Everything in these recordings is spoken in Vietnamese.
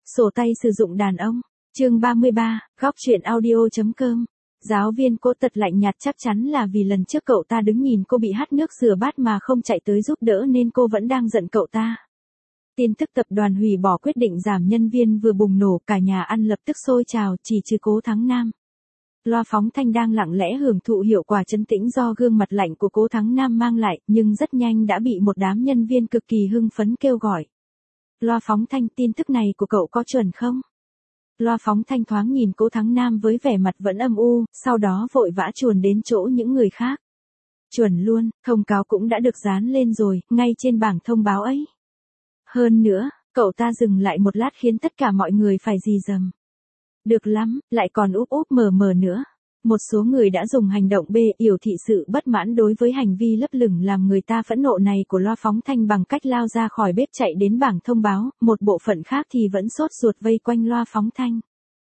Sổ tay sử dụng đàn ông. Chương 33, góc chuyện audio.com. Giáo viên Cố tật lạnh nhạt chắc chắn là vì lần trước cậu ta đứng nhìn cô bị hắt nước rửa bát mà không chạy tới giúp đỡ nên cô vẫn đang giận cậu ta. Tin tức tập đoàn hủy bỏ quyết định giảm nhân viên vừa bùng nổ, cả nhà ăn lập tức sôi trào, chỉ trừ Cố Thắng Nam. Loa phóng thanh đang lặng lẽ hưởng thụ hiệu quả trấn tĩnh do gương mặt lạnh của Cố Thắng Nam mang lại, nhưng rất nhanh đã bị một đám nhân viên cực kỳ hưng phấn kêu gọi. Loa phóng thanh, tin tức này của cậu có chuẩn không? Loa phóng thanh thoáng nhìn Cố Thắng Nam với vẻ mặt vẫn âm u, sau đó vội vã chuồn đến chỗ những người khác. Chuẩn luôn, thông cáo cũng đã được dán lên rồi, ngay trên bảng thông báo ấy. Hơn nữa, cậu ta dừng lại một lát khiến tất cả mọi người phải rì rầm. Được lắm, lại còn úp úp mờ mờ nữa. Một số người đã dùng hành động biểu thị sự bất mãn đối với hành vi lấp lửng làm người ta phẫn nộ này của loa phóng thanh bằng cách lao ra khỏi bếp chạy đến bảng thông báo, một bộ phận khác thì vẫn sốt ruột vây quanh loa phóng thanh.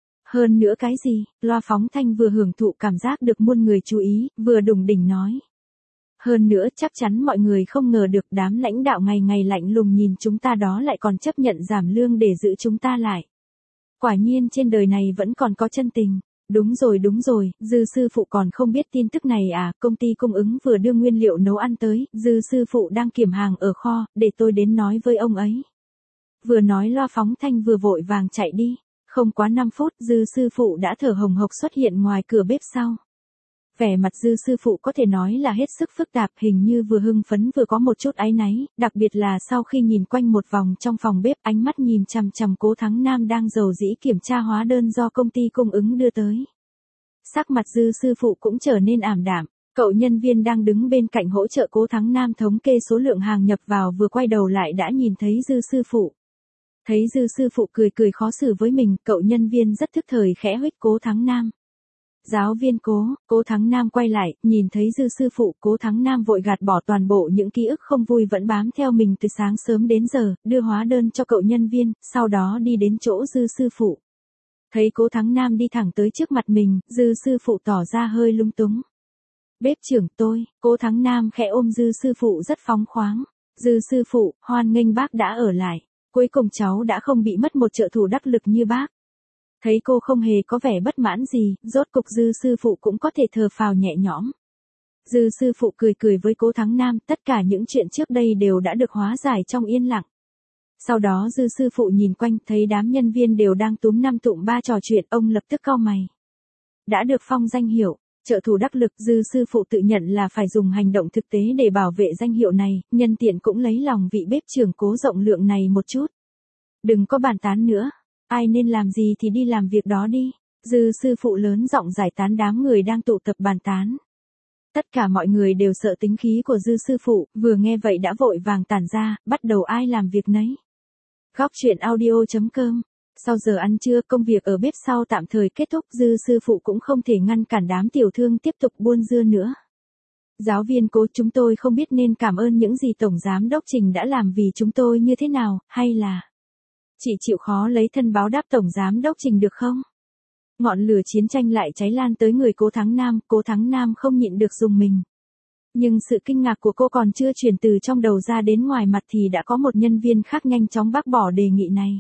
Hơn nữa cái gì, loa phóng thanh vừa hưởng thụ cảm giác được muôn người chú ý, vừa đùng đỉnh nói. Hơn nữa chắc chắn mọi người không ngờ được đám lãnh đạo ngày ngày lạnh lùng nhìn chúng ta đó lại còn chấp nhận giảm lương để giữ chúng ta lại. Quả nhiên trên đời này vẫn còn có chân tình. Đúng rồi, Dư sư phụ còn không biết tin tức này à, công ty cung ứng vừa đưa nguyên liệu nấu ăn tới, Dư sư phụ đang kiểm hàng ở kho, để tôi đến nói với ông ấy. Vừa nói loa phóng thanh vừa vội vàng chạy đi, không quá 5 phút Dư sư phụ đã thở hồng hộc xuất hiện ngoài cửa bếp sau. Vẻ mặt Dư sư phụ có thể nói là hết sức phức tạp, hình như vừa hưng phấn vừa có một chút áy náy, đặc biệt là sau khi nhìn quanh một vòng trong phòng bếp, ánh mắt nhìn chằm chằm Cố Thắng Nam đang rầu rĩ kiểm tra hóa đơn do công ty cung ứng đưa tới. Sắc mặt Dư sư phụ cũng trở nên ảm đạm, cậu nhân viên đang đứng bên cạnh hỗ trợ Cố Thắng Nam thống kê số lượng hàng nhập vào vừa quay đầu lại đã nhìn thấy Dư sư phụ. Thấy Dư sư phụ cười khó xử với mình, cậu nhân viên rất thức thời khẽ huých Cố Thắng Nam. Giáo viên Cố Thắng Nam quay lại, nhìn thấy Dư sư phụ, Cố Thắng Nam vội gạt bỏ toàn bộ những ký ức không vui vẫn bám theo mình từ sáng sớm đến giờ, đưa hóa đơn cho cậu nhân viên, sau đó đi đến chỗ Dư sư phụ. Thấy Cố Thắng Nam đi thẳng tới trước mặt mình, Dư sư phụ tỏ ra hơi lung túng. Bếp trưởng tôi, Cố Thắng Nam khẽ ôm Dư sư phụ rất phóng khoáng. Dư sư phụ, hoan nghênh bác đã ở lại. Cuối cùng cháu đã không bị mất một trợ thủ đắc lực như bác. Thấy cô không hề có vẻ bất mãn gì, rốt cục Dư sư phụ cũng có thể thở phào nhẹ nhõm. Dư sư phụ cười với Cố Thắng Nam, tất cả những chuyện trước đây đều đã được hóa giải trong yên lặng. Sau đó Dư sư phụ nhìn quanh, thấy đám nhân viên đều đang túm năm tụm ba trò chuyện, ông lập tức cau mày. Đã được phong danh hiệu trợ thủ đắc lực, Dư sư phụ tự nhận là phải dùng hành động thực tế để bảo vệ danh hiệu này, nhân tiện cũng lấy lòng vị bếp trưởng Cố rộng lượng này một chút. Đừng có bàn tán nữa. Ai nên làm gì thì đi làm việc đó đi. Dư sư phụ lớn giọng giải tán đám người đang tụ tập bàn tán. Tất cả mọi người đều sợ tính khí của Dư sư phụ, vừa nghe vậy đã vội vàng tản ra, bắt đầu ai làm việc nấy. Góc chuyện audio.com. Sau giờ ăn trưa, công việc ở bếp sau tạm thời kết thúc, Dư sư phụ cũng không thể ngăn cản đám tiểu thương tiếp tục buôn dưa nữa. Giáo viên Cố, chúng tôi không biết nên cảm ơn những gì Tổng Giám đốc Trình đã làm vì chúng tôi như thế nào, hay là chị chịu khó lấy thân báo đáp Tổng Giám đốc Trình được không? Ngọn lửa chiến tranh lại cháy lan tới người Cố Thắng Nam không nhịn được rùng mình. Nhưng sự kinh ngạc của cô còn chưa truyền từ trong đầu ra đến ngoài mặt thì đã có một nhân viên khác nhanh chóng bác bỏ đề nghị này.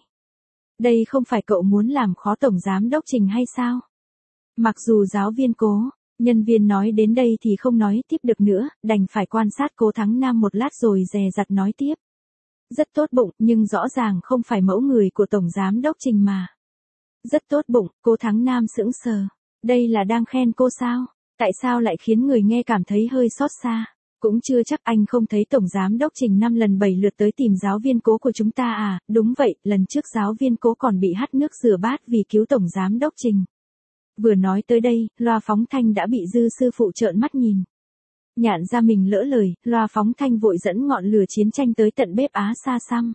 Đây không phải cậu muốn làm khó Tổng Giám đốc Trình hay sao? Mặc dù giáo viên Cố, nhân viên nói đến đây thì không nói tiếp được nữa, đành phải quan sát Cố Thắng Nam một lát rồi dè dặt nói tiếp. Rất tốt bụng, nhưng rõ ràng không phải mẫu người của Tổng Giám đốc Trình mà. Rất tốt bụng, Cố Thắng Nam sững sờ. Đây là đang khen cô sao? Tại sao lại khiến người nghe cảm thấy hơi xót xa? Cũng chưa chắc, anh không thấy Tổng Giám đốc Trình 5 lần 7 lượt tới tìm giáo viên Cố của chúng ta à? Đúng vậy, lần trước giáo viên Cố còn bị hắt nước rửa bát vì cứu Tổng Giám đốc Trình. Vừa nói tới đây, loa phóng thanh đã bị Dư sư phụ trợn mắt nhìn. Nhạn ra mình lỡ lời, loa phóng thanh vội dẫn ngọn lửa chiến tranh tới tận bếp Á xa xăm.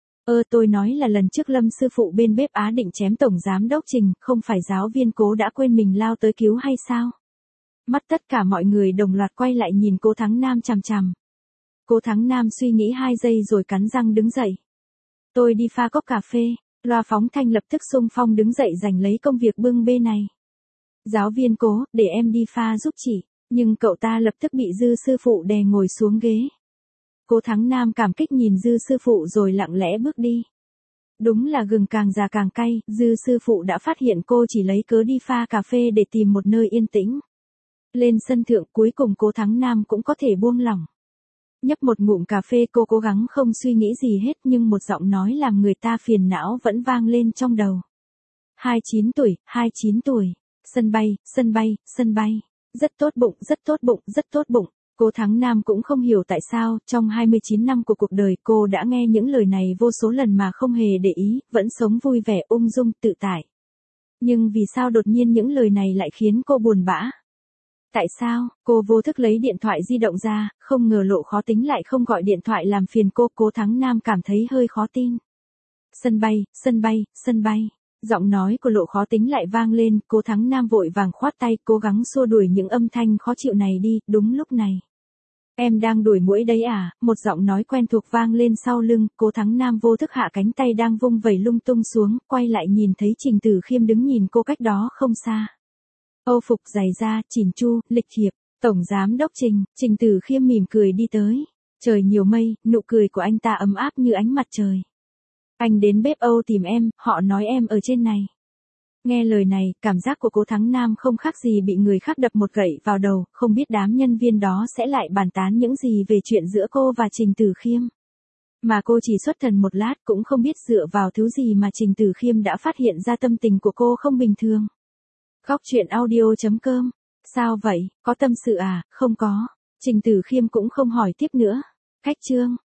Tôi nói là lần trước Lâm sư phụ bên bếp Á định chém Tổng Giám đốc Trình, không phải giáo viên Cố đã quên mình lao tới cứu hay sao? Mắt tất cả mọi người đồng loạt quay lại nhìn Cố Thắng Nam chằm chằm. Cố Thắng Nam suy nghĩ 2 giây rồi cắn răng đứng dậy. Tôi đi pha cốc cà phê. Loa phóng thanh lập tức xung phong đứng dậy giành lấy công việc bưng bê này. Giáo viên Cố, để em đi pha giúp chị. Nhưng cậu ta lập tức bị Dư sư phụ đè ngồi xuống ghế. Cố Thắng Nam cảm kích nhìn Dư sư phụ rồi lặng lẽ bước đi. Đúng là gừng càng già càng cay, Dư sư phụ đã phát hiện cô chỉ lấy cớ đi pha cà phê để tìm một nơi yên tĩnh. Lên sân thượng cuối cùng Cố Thắng Nam cũng có thể buông lỏng. Nhấp một ngụm cà phê cô cố gắng không suy nghĩ gì hết nhưng một giọng nói làm người ta phiền não vẫn vang lên trong đầu. 29 tuổi, 29 tuổi. Sân bay, sân bay, sân bay. Rất tốt bụng, rất tốt bụng, rất tốt bụng. Cố Thắng Nam cũng không hiểu tại sao, trong 29 năm của cuộc đời cô đã nghe những lời này vô số lần mà không hề để ý, vẫn sống vui vẻ ung dung tự tại. Nhưng vì sao đột nhiên những lời này lại khiến cô buồn bã? Tại sao? Cô vô thức lấy điện thoại di động ra, không ngờ Lộ Khó Tính lại không gọi điện thoại làm phiền cô. Cố Thắng Nam cảm thấy hơi khó tin. Sân bay, sân bay, sân bay. Giọng nói của Lộ Khó Tính lại vang lên, Cố Thắng Nam vội vàng khoát tay, cố gắng xua đuổi những âm thanh khó chịu này đi. Đúng lúc này, em đang đuổi muỗi đấy à? Một giọng nói quen thuộc vang lên sau lưng. Cố Thắng Nam vô thức hạ cánh tay đang vung vẩy lung tung xuống, quay lại nhìn thấy Trình Tử Khiêm đứng nhìn cô cách đó không xa. Âu phục dày da, chỉn chu, lịch thiệp. Tổng giám đốc Trình. Trình Tử Khiêm mỉm cười đi tới. Trời nhiều mây, nụ cười của anh ta ấm áp như ánh mặt trời. Anh đến bếp Âu tìm em, họ nói em ở trên này. Nghe lời này, cảm giác của Cố Thắng Nam không khác gì bị người khác đập một gậy vào đầu, không biết đám nhân viên đó sẽ lại bàn tán những gì về chuyện giữa cô và Trình Tử Khiêm. Mà cô chỉ xuất thần một lát cũng không biết dựa vào thứ gì mà Trình Tử Khiêm đã phát hiện ra tâm tình của cô không bình thường. Góc truyện audio.com. Sao vậy, có tâm sự à? Không có. Trình Tử Khiêm cũng không hỏi tiếp nữa. Khách trương.